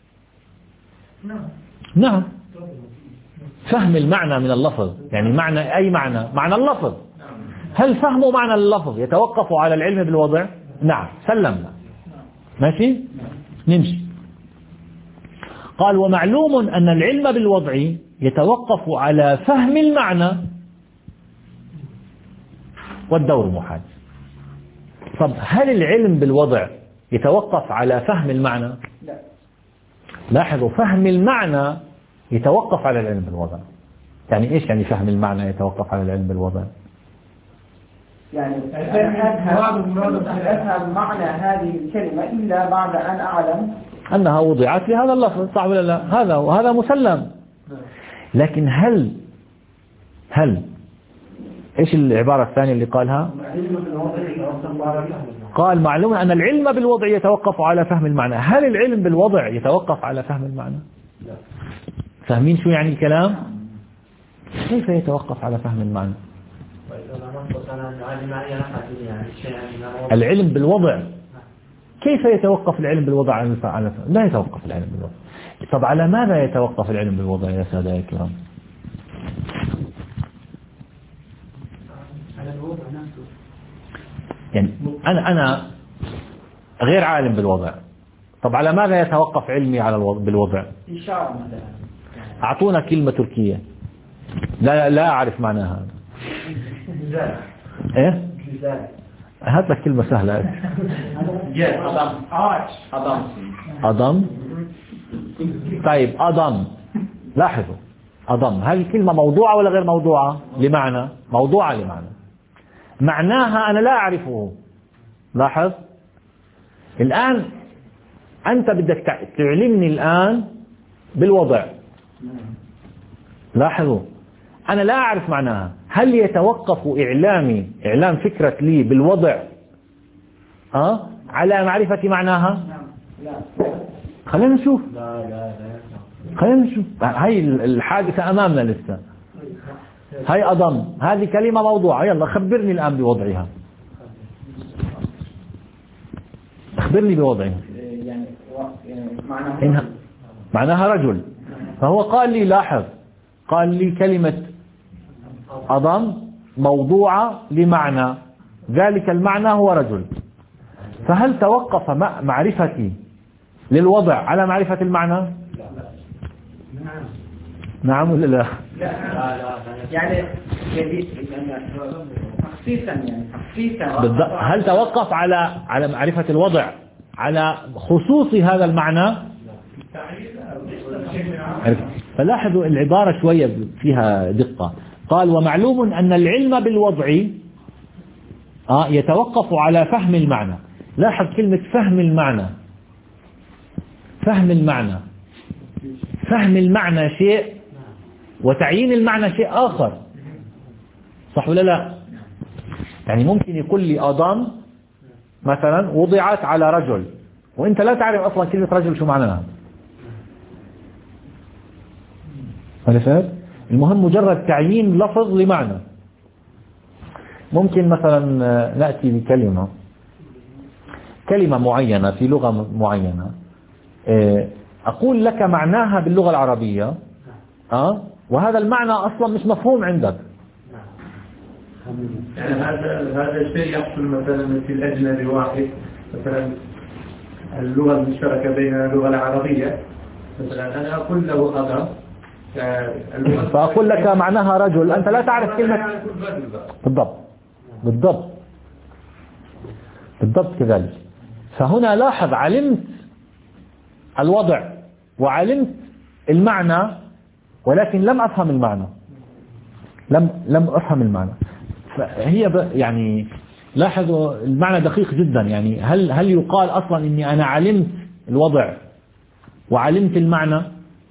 نعم. فهم المعنى من اللفظ، يعني معنى أي معنى؟ معنى اللفظ. هل فهم معنى اللفظ يتوقف على العلم بالوضع؟ نعم، سلمنا. ماشي؟ نمشي. قال ومعلوم أن العلم بالوضع يتوقف على فهم المعنى والدور محال. طب هل العلم بالوضع يتوقف على فهم المعنى؟ لا. لاحظوا، فهم المعنى يتوقف على العلم بالوضع. يعني إيش يعني فهم المعنى يتوقف على العلم بالوضع؟ يعني أفهم معنى هذه الكلمة إلا بعد أن أعلم أنها وضعت لهذا اللفظ، صح ولا لا؟ هذا وهذا مسلم. لكن هل هل إيش العبارة الثانية اللي قالها؟ قال معلوم أن العلم بالوضع يتوقف على فهم المعنى. هل العلم بالوضع يتوقف على فهم المعنى؟ فاهمين شو يعني الكلام؟ كيف يتوقف على فهم المعنى؟ العلم بالوضع كيف يتوقف العلم بالوضع على على لا يتوقف العلم بالوضع. طب على ماذا يتوقف العلم بالوضع يا سادة يا كرام؟ على الوضع نفسه. يعني أنا أنا غير عالم بالوضع، طب على ماذا يتوقف علمي على الوضع بالوضع؟ إشارة مثلا. أعطونا كلمة تركية لا لا أعرف معناها. إيه؟ هات لك كلمة سهلة. أضم. أضم. طيب أضم، لاحظوا، أضم هذه الكلمة موضوعة ولا غير موضوعة؟ لمعنى موضوعة لمعنى، معناها أنا لا أعرفه. لاحظ الآن أنت بدك تعلمني الآن بالوضع. لاحظوا أنا لا أعرف معناها. هل يتوقف إعلامي إعلام فكرة لي بالوضع أه؟ على معرفة معناها؟ خلينا نشوف. خلينا نشوف. هاي الحادثة أمامنا لسه. هاي أضم، هذه كلمة موضوعة، يلا خبرني الآن بوضعها. أخبرني بوضعها. يعني معناها إنها معناها رجل. فهو قال لي، لاحظ، قال لي كلمة أضم موضوعة لمعنى، ذلك المعنى هو رجل. فهل توقف معرفتي للوضع على معرفة المعنى؟ نعم ولا لا؟ لا يعني تخصيصا يعني تخصيصا بالضبط. هل توقف على على معرفة الوضع على خصوص هذا المعنى؟ فلاحظوا العبارة شوية فيها دقة. قال ومعلوم أن العلم بالوضع آه يتوقف على فهم المعنى. لاحظ كلمة فهم المعنى. فهم المعنى فهم المعنى شيء وتعيين المعنى شيء آخر، صح ولا لا؟ يعني ممكن يقول لي أضم مثلا وضعت على رجل وانت لا تعرف أصلا كلمة رجل شو معناها. عرفت؟ المهم مجرد تعيين لفظ لمعنى. ممكن مثلا نأتي بكلمة كلمة معينة في لغة معينة، أقول لك معناها باللغة العربية أه؟ وهذا المعنى أصلا مش مفهوم عندك. يعني هذا هذا الشيء يحصل مثلا في الأجنبي واحد، مثلا اللغة المشتركة بين اللغة العربية، مثلا أنا أقول له أضرب فأقول لك معناها رجل، أنت لا تعرف كلمة. بالضبط بالضبط بالضبط كذلك. فهنا لاحظ علمت الوضع وعلمت المعنى ولكن لم أفهم المعنى لم لم أفهم المعنى فهي يعني لاحظوا المعنى دقيق جدا. يعني هل هل يقال أصلا إني أنا علمت الوضع وعلمت المعنى؟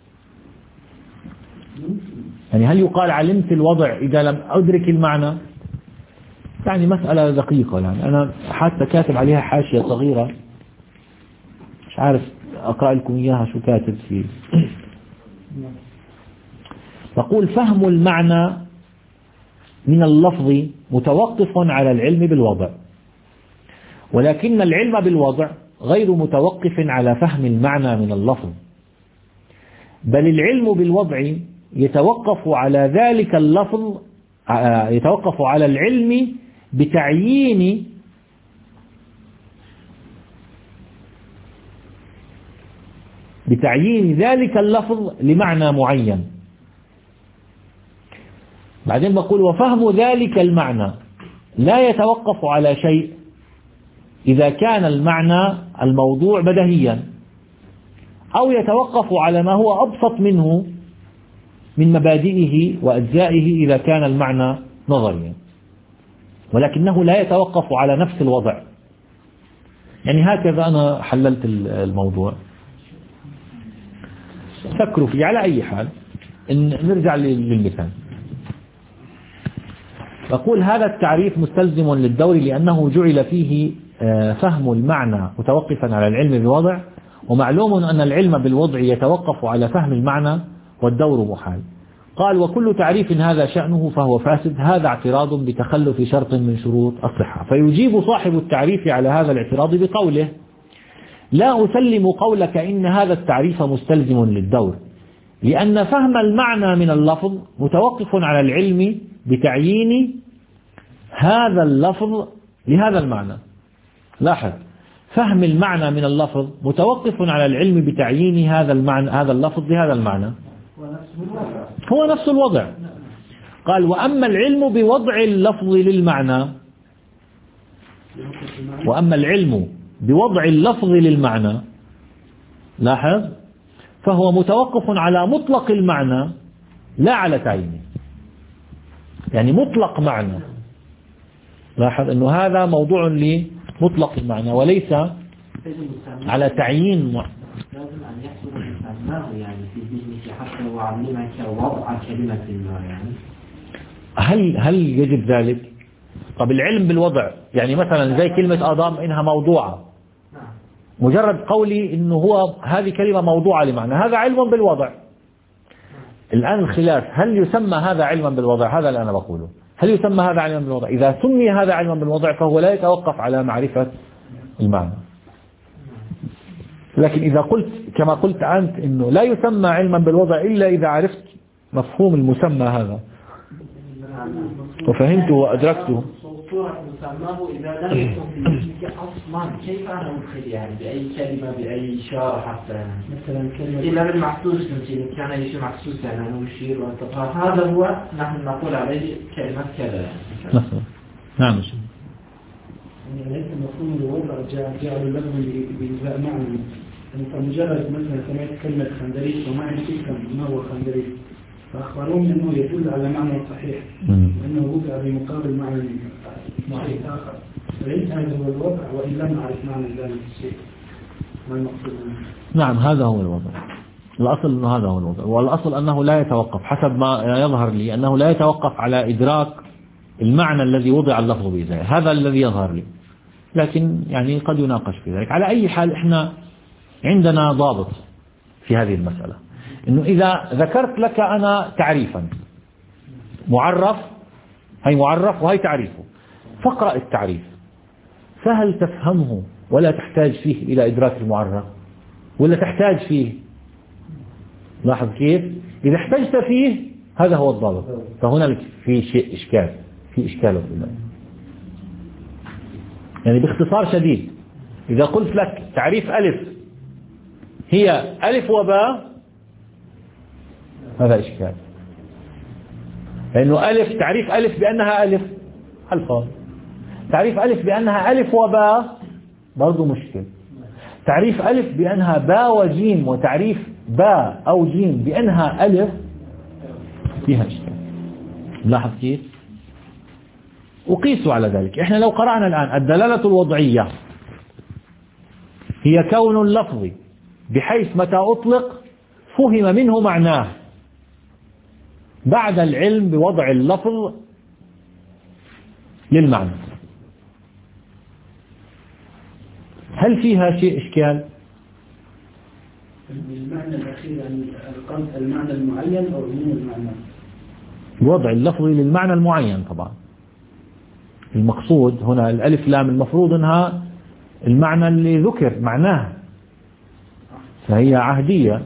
يعني هل يقال علمت الوضع إذا لم أدرك المعنى؟ يعني مسألة دقيقة. يعني أنا حتى كاتب عليها حاشية صغيرة مش عارف أقرأ لكم إياها شو كاتب فيه. تقول فهم المعنى من اللفظ متوقف على العلم بالوضع، ولكن العلم بالوضع غير متوقف على فهم المعنى من اللفظ، بل العلم بالوضع يتوقف على ذلك اللفظ يتوقف على العلم بتعيين بتعيين ذلك اللفظ لمعنى معين. بعدين بقول وفهم ذلك المعنى لا يتوقف على شيء إذا كان المعنى الموضوع بديهيا، أو يتوقف على ما هو أبسط منه من مبادئه وأجزائه إذا كان المعنى نظريا، ولكنه لا يتوقف على نفس الوضع. يعني هكذا أنا حللت الموضوع. فكروا فيه. على أي حال إن نرجع للمثال. أقول هذا التعريف مستلزم للدور لأنه جعل فيه فهم المعنى متوقفا على العلم بالوضع، ومعلوم أن العلم بالوضع يتوقف على فهم المعنى والدور محال. قال وكل تعريف هذا شأنه فهو فاسد، هذا اعتراض بتخلف شرط من شروط الصحة. فيجيب صاحب التعريف على هذا الاعتراض بقوله لا أسلم قولك إن هذا التعريف مستلزم للدور، لأن فهم المعنى من اللفظ متوقف على العلم بتعيين هذا اللفظ لهذا المعنى. لاحظ، فهم المعنى من اللفظ متوقف على العلم بتعيين هذا المعنى هذا اللفظ لهذا المعنى، هو نفس الوضع. قال وأما العلم بوضع اللفظ للمعنى وأما العلم بوضع اللفظ للمعنى لاحظ فهو متوقف على مطلق المعنى لا على تعيينه. يعني مطلق معنى، لاحظ أنه هذا موضوع لمطلق المعنى وليس على تعيين. لازم أن يحصل مسماه يعني في ذهنك حتى وعلمك وضع كلمة ما يعني. هل هل يجب ذلك؟ طب العلم بالوضع يعني مثلا زي كلمة آدم إنها موضوعة، مجرد قولي إنه هو هذه كلمة موضوعة لمعنى، هذا علم بالوضع. الآن الخلاف هل يسمى هذا علما بالوضع؟ هذا اللي أنا بقوله، هل يسمى هذا علما بالوضع؟ إذا سمي هذا علما بالوضع فهو لا يتوقف على معرفة المعنى. لكن إذا قلت كما قلت أنت إنه لا يسمى علما بالوضع إلا إذا عرفت مفهوم المسمى هذا وفهمته وأدركته. صورة مسماه إذا لم يكن في ذهنك أصلا كيف أنا أدخل يعني بأي كلمة بأي إشارة حتى مثلا كلمة إلا بالمحسوس مثلا كان يشير محسوس يعني أنه يشير وانتقال، هذا هو نحن نقول عليه كلمة كذا يعني. نعم. يعني ليس مفهوم الوضع جعل اللفظ بإنزاء معنى. أنت مجرد مثلا سمعت كلمة خندريس وما تفهم ما هو خندريس، فأخبرون أنه يدل على معنى صحيح وأنه وضع بمقابل معنى صحيح آخر، فليس هذا هو الوضع وإن لم نعرف معنى ذلك الشيء ما المقصود منه. نعم هذا هو الوضع. الأصل أنه هذا هو الوضع، والأصل أنه لا يتوقف حسب ما يظهر لي أنه لا يتوقف على إدراك المعنى الذي وضع اللفظ به، هذا الذي يظهر لي، لكن يعني قد يناقش في ذلك. على أي حال إحنا عندنا ضابط في هذه المسألة، إنه إذا ذكرت لك أنا تعريفا معرف، هي معرف وهي تعريفه، فاقرأ التعريف، سهل تفهمه ولا تحتاج فيه إلى إدراك المعرف ولا تحتاج فيه. لاحظ كيف؟ إذا احتجت فيه هذا هو الضابط، فهنا في شيء إشكال في إشكال يعني باختصار شديد إذا قلت لك تعريف ألف هي ألف وباء هذا إشكال، لأنه ألف تعريف ألف بأنها ألف الفاظ، تعريف ألف بأنها ألف وباء برضو مشكل، تعريف ألف بأنها باء وجيم، وتعريف باء أو جيم بأنها ألف فيها إشكال. لاحظ كيف؟ وقيسوا على ذلك. إحنا لو قرأنا الآن الدلالة الوضعية هي كون اللفظ بحيث متى أطلق فهم منه معناه بعد العلم بوضع اللفظ للمعنى. هل فيها شيء إشكال؟ المعنى الأخير يعني المعنى المعين أو عموم المعنى؟ وضع اللفظ للمعنى المعين طبعا. المقصود هنا الألف لام المفروض أنها المعنى اللي ذكر معناه، فهي عهدية.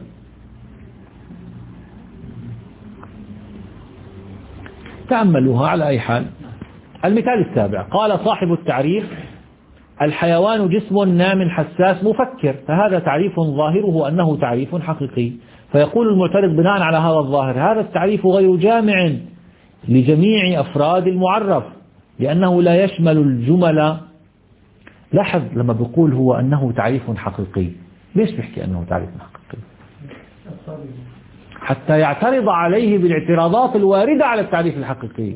تأملوها على أي حال. المثال السابع، قال صاحب التعريف: الحيوان جسم نام حساس مفكر، فهذا تعريف ظاهره أنه تعريف حقيقي. فيقول المعترض بناء على هذا الظاهر: هذا التعريف غير جامع لجميع أفراد المعرف لأنه لا يشمل الجمل. لاحظ لما بيقول هو أنه تعريف حقيقي، ليش بيحكي أنه تعريف حقيقي؟ حتى يعترض عليه بالاعتراضات الواردة على التعريف الحقيقي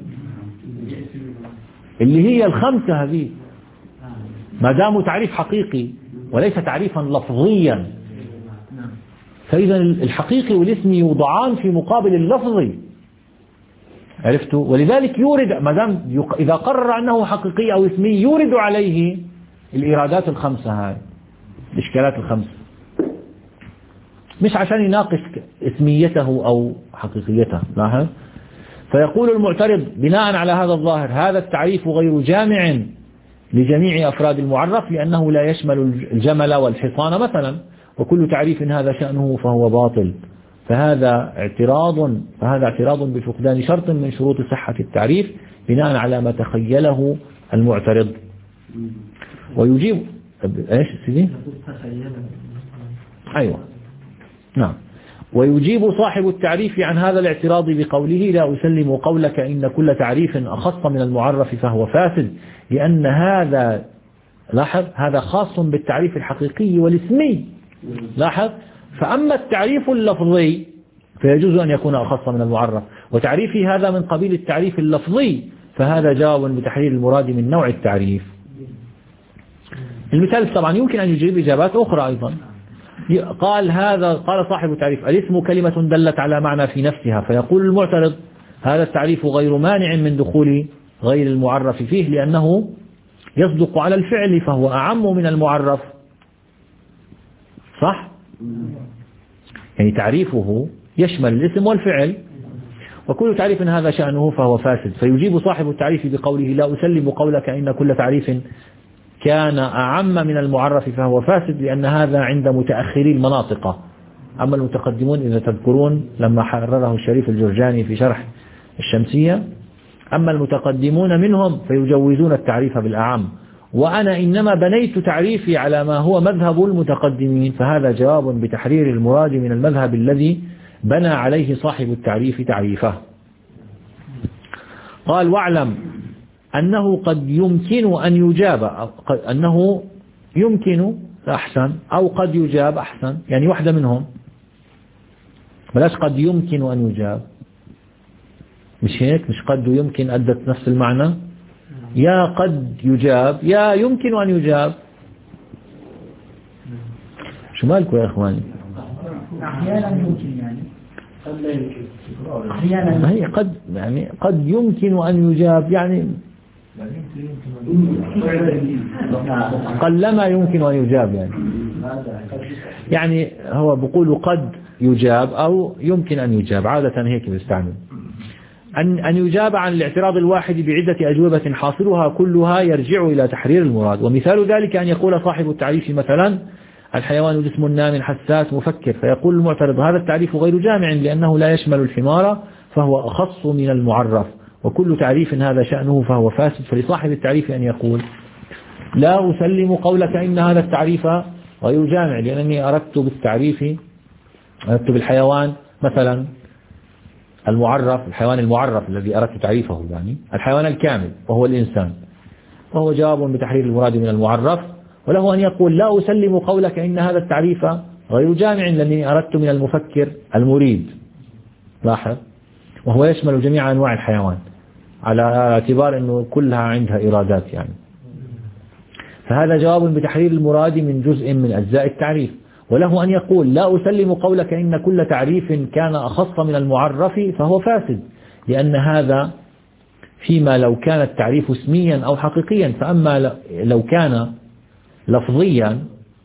اللي هي الخمسة هذه، ما دام تعريف حقيقي وليس تعريفا لفظيا، فإذا الحقيقي والاسمي يوضعان في مقابل اللفظي. عرفتوا؟ ولذلك يورد ما دام إذا قرر أنه حقيقي أو اسمي يورد عليه الإيرادات الخمسة هاي، الإشكالات الخمسة، مش عشان يناقش اسميته أو حقيقيته. لاحظ. فيقول المعترض بناء على هذا الظاهر: هذا التعريف غير جامع لجميع أفراد المعرف لأنه لا يشمل الجمل والحصان مثلا، وكل تعريف هذا شأنه فهو باطل. فهذا اعتراض فهذا اعتراض بفقدان شرط من شروط صحة التعريف بناء على ما تخيله المعترض. ويجيب ايش سيدي؟ ايوه نعم. ويجيب صاحب التعريف عن هذا الاعتراض بقوله: لا أسلم قولك إن كل تعريف أخص من المعرف فهو فاسد، لأن هذا لاحظ هذا خاص بالتعريف الحقيقي والاسمي. لاحظ. فأما التعريف اللفظي فيجوز أن يكون أخص من المعرف، وتعريفي هذا من قبيل التعريف اللفظي، فهذا جواب بتحرير المراد من نوع التعريف. المثال طبعا يمكن أن يجيب إجابات أخرى أيضا. قال هذا قال صاحب التعريف: الاسم كلمة دلت على معنى في نفسها. فيقول المعترض: هذا التعريف غير مانع من دخول غير المعرف فيه لأنه يصدق على الفعل فهو أعم من المعرف. صح؟ يعني تعريفه يشمل الاسم والفعل، وكل تعريف هذا شأنه فهو فاسد. فيجيب صاحب التعريف بقوله: لا أسلم قولك إن كل تعريف كان أعم من المعرف فهو فاسد، لأن هذا عند متأخري المناطق. أما المتقدمون إذا تذكرون لما حرره الشريف الجرجاني في شرح الشمسية، أما المتقدمون منهم فيجوزون التعريف بالأعم، وأنا إنما بنيت تعريفي على ما هو مذهب المتقدمين، فهذا جواب بتحرير المراد من المذهب الذي بنى عليه صاحب التعريف تعريفه. قال: واعلم أنه قد يمكن أن يجاب، أنه يمكن أحسن أو قد يجاب أحسن، يعني واحدة منهم، بلاش قد يمكن أن يجاب، مش هيك؟ مش قد ويمكن أدت نفس المعنى؟ يا قد يجاب يا يمكن أن يجاب. شو مالكم يا إخواني؟ أحيانا يمكن يعني قد لا يمكن. أحيانا ما هي قد يعني قد يمكن أن يجاب، يعني قلما يمكن أن يجاب، يعني يعني هو بيقول قد يجاب أو يمكن أن يجاب، عادة هيك بيستعمل. أن أن يجاب عن الاعتراض الواحد بعدة أجوبة حاصلها كلها يرجع إلى تحرير المراد. ومثال ذلك أن يقول صاحب التعريف مثلا: الحيوان جسم نام حساس مفكر، فيقول المعترض: هذا التعريف غير جامع لأنه لا يشمل الحمار فهو أخص من المعرف، وكل تعريف هذا شأنه فهو فاسد. فلصاحب التعريف أن يقول: لا أسلم قولك إن هذا التعريف غير جامع لأنني أردت بالتعريف أردت بالحيوان مثلا المعرف، الحيوان المعرف الذي أردت تعريفه، يعني الحيوان الكامل وهو الإنسان، وهو جواب بتحرير المراد من المعرف. وله أن يقول: لا أسلم قولك إن هذا التعريف غير جامع لأني أردت من المفكر المريد، لاحظ، وهو يشمل جميع أنواع الحيوان على اعتبار أنه كلها عندها إرادات يعني. فهذا جواب بتحرير المراد من جزء من أجزاء التعريف. وله أن يقول لا أسلم قولك إن كل تعريف كان أخص من المعرف فهو فاسد، لأن هذا فيما لو كان التعريف اسميا أو حقيقيا، فأما لو كان لفظيا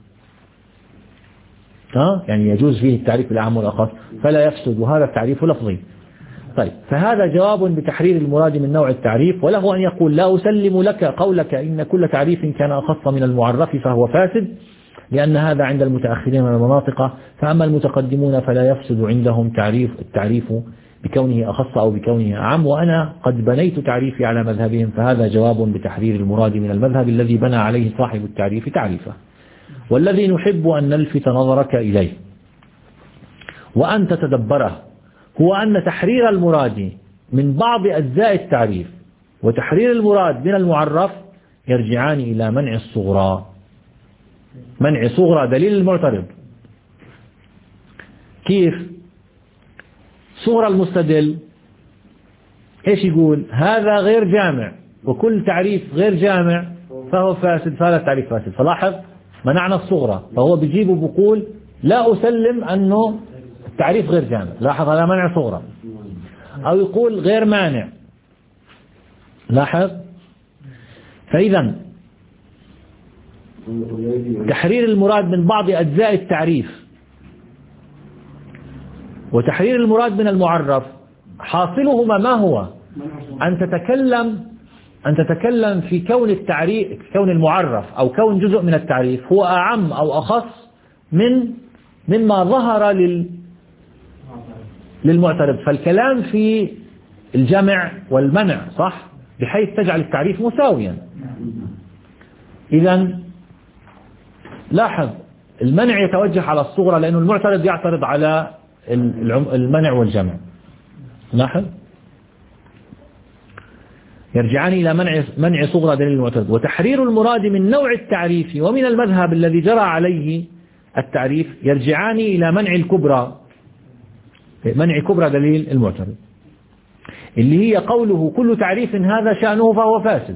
يعني يجوز فيه التعريف بالأعم والأخص فلا يفسد، وهذا التعريف لفظي. طيب، فهذا جواب بتحرير المراد من نوع التعريف. وله أن يقول لا أسلم لك قولك إن كل تعريف كان أخص من المعرف فهو فاسد، لأن هذا عند المتأخرين من المناطق، فأما المتقدمون فلا يفسد عندهم تعريف التعريف بكونه أخص أو بكونه أعم، وأنا قد بنيت تعريفي على مذهبهم. فهذا جواب بتحرير المراد من المذهب الذي بنى عليه صاحب التعريف تعريفه، والذي نحب أن نلفت نظرك إليه وأن تتدبره هو أن تحرير المراد من بعض أجزاء التعريف وتحرير المراد من المعرف يرجعان إلى منع الصغرى. منع صغرى دليل المعترض. كيف؟ صغرى المستدل إيش يقول؟ هذا غير جامع، وكل تعريف غير جامع فهو فاسد، فهذا التعريف فاسد. فلاحظ منعنا الصغرى، فهو بيجيب وبقول لا أسلم أنه التعريف غير جامع. لاحظ هذا منع صغرى. أو يقول غير مانع. لاحظ. فإذا تحرير المراد من بعض أجزاء التعريف وتحرير المراد من المعرف حاصلهما ما هو؟ أن تتكلم أن تتكلم في كون التعريف، كون المعرف أو كون جزء من التعريف هو أعم أو أخص من مما ظهر لل للمعترض. فالكلام في الجمع والمنع صح، بحيث تجعل التعريف مساويا. إذا لاحظ المنع يتوجه على الصغرى لأنه المعترض يعترض على المنع والجمع. لاحظ يرجعان إلى منع منع صغرى دليل المعترض. وتحرير المراد من نوع التعريف ومن المذهب الذي جرى عليه التعريف يرجعان إلى منع الكبرى، منع كبرى دليل المعترض، اللي هي قوله كل تعريف هذا شأنه فهو فاسد.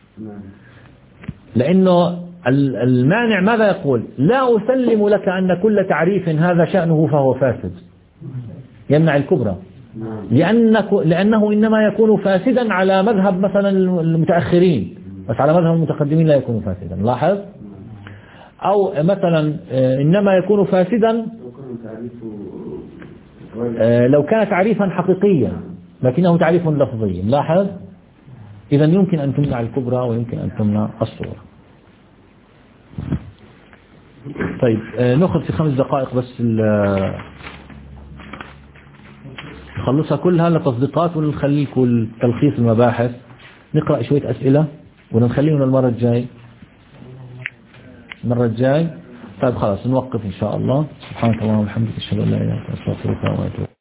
لأنه المانع ماذا يقول؟ لا أسلم لك أن كل تعريف هذا شأنه فهو فاسد، يمنع الكبرى، لأنه, لأنه إنما يكون فاسدا على مذهب مثلا المتأخرين، بس على مذهب المتقدمين لا يكون فاسدا. لاحظ. أو مثلا إنما يكون فاسدا لو كان تعريفا حقيقيا لكنه تعريف لفظي. لاحظ. إذا يمكن أن تمنع الكبرى ويمكن أن تمنع الصغرى. طيب نأخذ في خمس دقائق بس نخلصها كلها لتصديقات ونخليكم تلخيص المباحث، نقرأ شوية أسئلة ونخليهم المرة الجاي المرة الجاي طيب خلاص نوقف إن شاء الله. سبحانك اللهم وبحمدك أشهد أن لا إله إلا أنت أستغفرك وأتوب إليك.